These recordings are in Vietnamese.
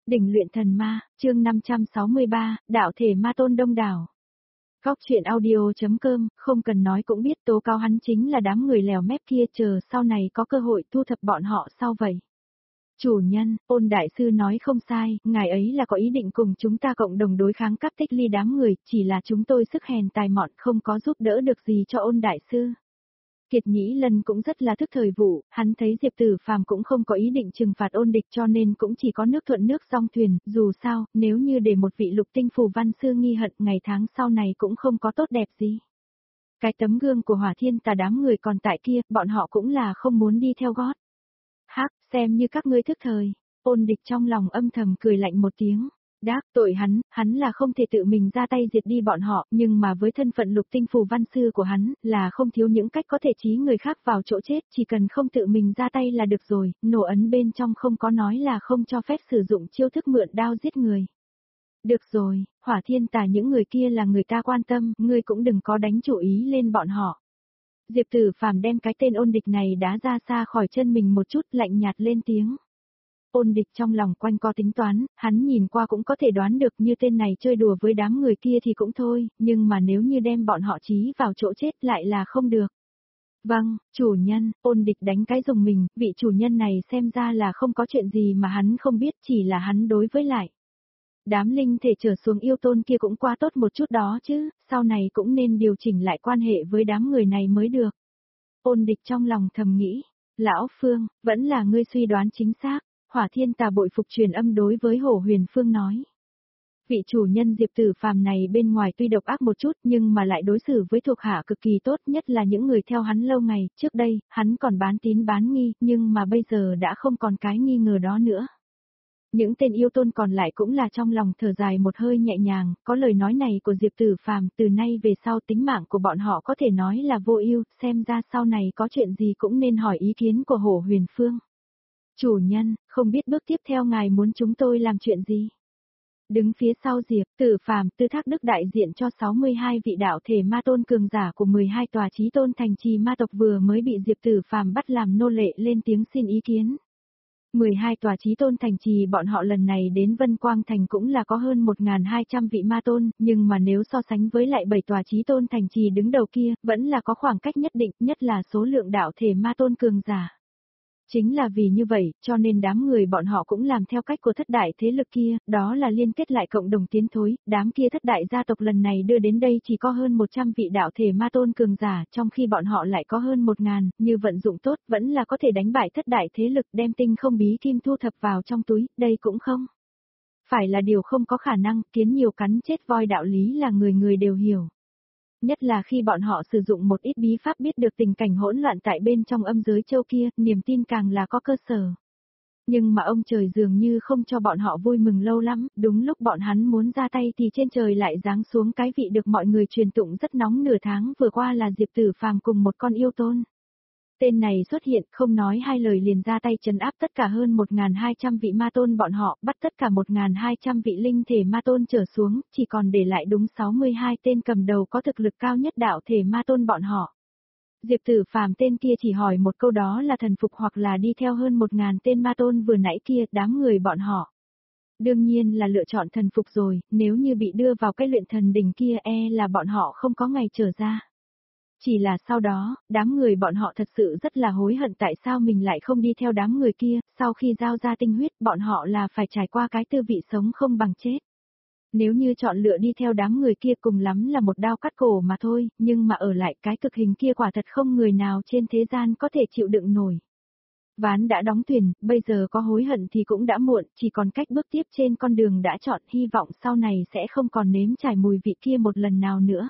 Đỉnh luyện thần ma, chương 563, đạo thể ma tôn đông đảo. Góc chuyện audio.com, không cần nói cũng biết tố cáo hắn chính là đám người lèo mép kia, chờ sau này có cơ hội thu thập bọn họ sau vậy. Chủ nhân, Ôn đại sư nói không sai, ngài ấy là có ý định cùng chúng ta cộng đồng đối kháng các tích ly đám người, chỉ là chúng tôi sức hèn tài mọn không có giúp đỡ được gì cho Ôn đại sư. Kiệt Nhĩ Lân cũng rất là thức thời vụ, hắn thấy Diệp Tử Phàm cũng không có ý định trừng phạt Ôn địch cho nên cũng chỉ có nước thuận nước song thuyền, dù sao, nếu như để một vị lục tinh phù văn sư nghi hận ngày tháng sau này cũng không có tốt đẹp gì. Cái tấm gương của Hỏa Thiên Tà đám người còn tại kia, bọn họ cũng là không muốn đi theo gót. Hắc, xem như các ngươi thức thời. Ôn địch trong lòng âm thầm cười lạnh một tiếng. Đáp tội hắn là không thể tự mình ra tay diệt đi bọn họ, nhưng mà với thân phận lục tinh phù văn sư của hắn, là không thiếu những cách có thể trí người khác vào chỗ chết, chỉ cần không tự mình ra tay là được rồi, nổ ấn bên trong không có nói là không cho phép sử dụng chiêu thức mượn đao giết người. Được rồi, Hỏa Thiên Tà những người kia là người ta quan tâm, ngươi cũng đừng có đánh chủ ý lên bọn họ. Diệp Tử Phàm đem cái tên Ôn địch này đá ra xa khỏi chân mình một chút, lạnh nhạt lên tiếng. Ôn địch trong lòng quanh co tính toán, hắn nhìn qua cũng có thể đoán được như tên này chơi đùa với đám người kia thì cũng thôi, nhưng mà nếu như đem bọn họ trí vào chỗ chết lại là không được. Vâng, chủ nhân, Ôn địch đánh cái dùng mình, vị chủ nhân này xem ra là không có chuyện gì mà hắn không biết, chỉ là hắn đối với lại. Đám linh thể trở xuống yêu tôn kia cũng quá tốt một chút đó chứ, sau này cũng nên điều chỉnh lại quan hệ với đám người này mới được. Ôn địch trong lòng thầm nghĩ, lão Phương, vẫn là ngươi suy đoán chính xác. Hỏa Thiên Tà bội phục truyền âm đối với Hổ Huyền Phương nói. Vị chủ nhân Diệp Tử Phàm này bên ngoài tuy độc ác một chút nhưng mà lại đối xử với thuộc hạ cực kỳ tốt, nhất là những người theo hắn lâu ngày, trước đây, hắn còn bán tín bán nghi, nhưng mà bây giờ đã không còn cái nghi ngờ đó nữa. Những tên yêu tôn còn lại cũng là trong lòng thở dài một hơi nhẹ nhàng, có lời nói này của Diệp Tử Phàm, từ nay về sau tính mạng của bọn họ có thể nói là vô ưu, xem ra sau này có chuyện gì cũng nên hỏi ý kiến của Hổ Huyền Phương. Chủ nhân, không biết bước tiếp theo ngài muốn chúng tôi làm chuyện gì? Đứng phía sau Diệp Tử Phàm, Tư Thác Đức đại diện cho 62 vị đạo thể ma tôn cường giả của 12 tòa chí tôn thành trì ma tộc vừa mới bị Diệp Tử Phàm bắt làm nô lệ lên tiếng xin ý kiến. 12 tòa chí tôn thành trì bọn họ lần này đến Vân Quang Thành cũng là có hơn 1.200 vị ma tôn, nhưng mà nếu so sánh với lại 7 tòa chí tôn thành trì đứng đầu kia, vẫn là có khoảng cách nhất định, nhất là số lượng đạo thể ma tôn cường giả. Chính là vì như vậy, cho nên đám người bọn họ cũng làm theo cách của thất đại thế lực kia, đó là liên kết lại cộng đồng tiến thối, đám kia thất đại gia tộc lần này đưa đến đây chỉ có hơn 100 vị đạo thể ma tôn cường giả, trong khi bọn họ lại có hơn 1.000, như vận dụng tốt, vẫn là có thể đánh bại thất đại thế lực đem tinh không bí kim thu thập vào trong túi, đây cũng không phải là điều không có khả năng, kiến nhiều cắn chết voi đạo lý là người người đều hiểu. Nhất là khi bọn họ sử dụng một ít bí pháp biết được tình cảnh hỗn loạn tại bên trong âm giới châu kia, niềm tin càng là có cơ sở. Nhưng mà ông trời dường như không cho bọn họ vui mừng lâu lắm, đúng lúc bọn hắn muốn ra tay thì trên trời lại giáng xuống cái vị được mọi người truyền tụng rất nóng nửa tháng vừa qua là Diệp Tử Phàm cùng một con yêu tôn. Tên này xuất hiện không nói hai lời liền ra tay trấn áp tất cả hơn 1.200 vị ma tôn bọn họ, bắt tất cả 1.200 vị linh thể ma tôn trở xuống, chỉ còn để lại đúng 62 tên cầm đầu có thực lực cao nhất đạo thể ma tôn bọn họ. Diệp Tử Phàm tên kia chỉ hỏi một câu đó là thần phục hoặc là đi theo hơn 1.000 tên ma tôn vừa nãy kia, đám người bọn họ. Đương nhiên là lựa chọn thần phục rồi, nếu như bị đưa vào cái luyện thần đỉnh kia là bọn họ không có ngày trở ra. Chỉ là sau đó, đám người bọn họ thật sự rất là hối hận tại sao mình lại không đi theo đám người kia, sau khi giao ra tinh huyết bọn họ là phải trải qua cái tư vị sống không bằng chết. Nếu như chọn lựa đi theo đám người kia cùng lắm là một đao cắt cổ mà thôi, nhưng mà ở lại cái cực hình kia quả thật không người nào trên thế gian có thể chịu đựng nổi. Ván đã đóng thuyền, bây giờ có hối hận thì cũng đã muộn, chỉ còn cách bước tiếp trên con đường đã chọn, hy vọng sau này sẽ không còn nếm trải mùi vị kia một lần nào nữa.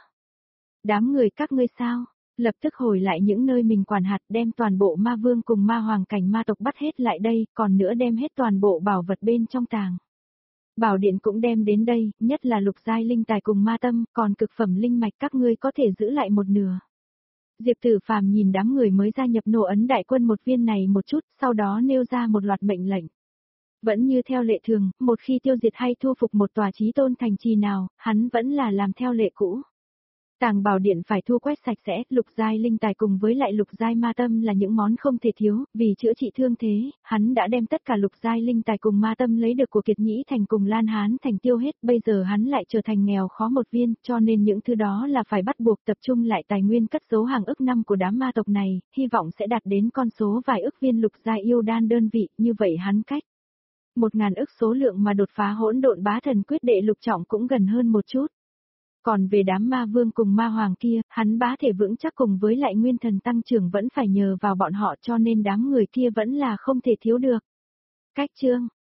Đám người các ngươi sao? Lập tức hồi lại những nơi mình quản hạt, đem toàn bộ ma vương cùng ma hoàng cảnh ma tộc bắt hết lại đây, còn nữa đem hết toàn bộ bảo vật bên trong tàng. Bảo điện cũng đem đến đây, nhất là lục giai linh tài cùng ma tâm, còn cực phẩm linh mạch các ngươi có thể giữ lại một nửa. Diệp Tử Phàm nhìn đám người mới gia nhập nổ ấn đại quân một viên này một chút, sau đó nêu ra một loạt mệnh lệnh. Vẫn như theo lệ thường, một khi tiêu diệt hay thu phục một tòa chí tôn thành trì nào, hắn vẫn là làm theo lệ cũ. Tàng Bảo Điện phải thu quét sạch sẽ, lục giai linh tài cùng với lại lục giai ma tâm là những món không thể thiếu, vì chữa trị thương thế, hắn đã đem tất cả lục giai linh tài cùng ma tâm lấy được của Kiệt Nhĩ Thành cùng Lan Hán Thành tiêu hết, bây giờ hắn lại trở thành nghèo khó một viên, cho nên những thứ đó là phải bắt buộc tập trung lại tài nguyên cất giấu hàng ức năm của đám ma tộc này, hy vọng sẽ đạt đến con số vài ức viên lục giai yêu đan đơn vị, như vậy hắn cách 1000 ức số lượng mà đột phá hỗn độn bá thần quyết đệ lục trọng cũng gần hơn một chút. Còn về đám ma vương cùng ma hoàng kia, hắn bá thể vững chắc cùng với lại nguyên thần tăng trưởng vẫn phải nhờ vào bọn họ cho nên đám người kia vẫn là không thể thiếu được. Cách chương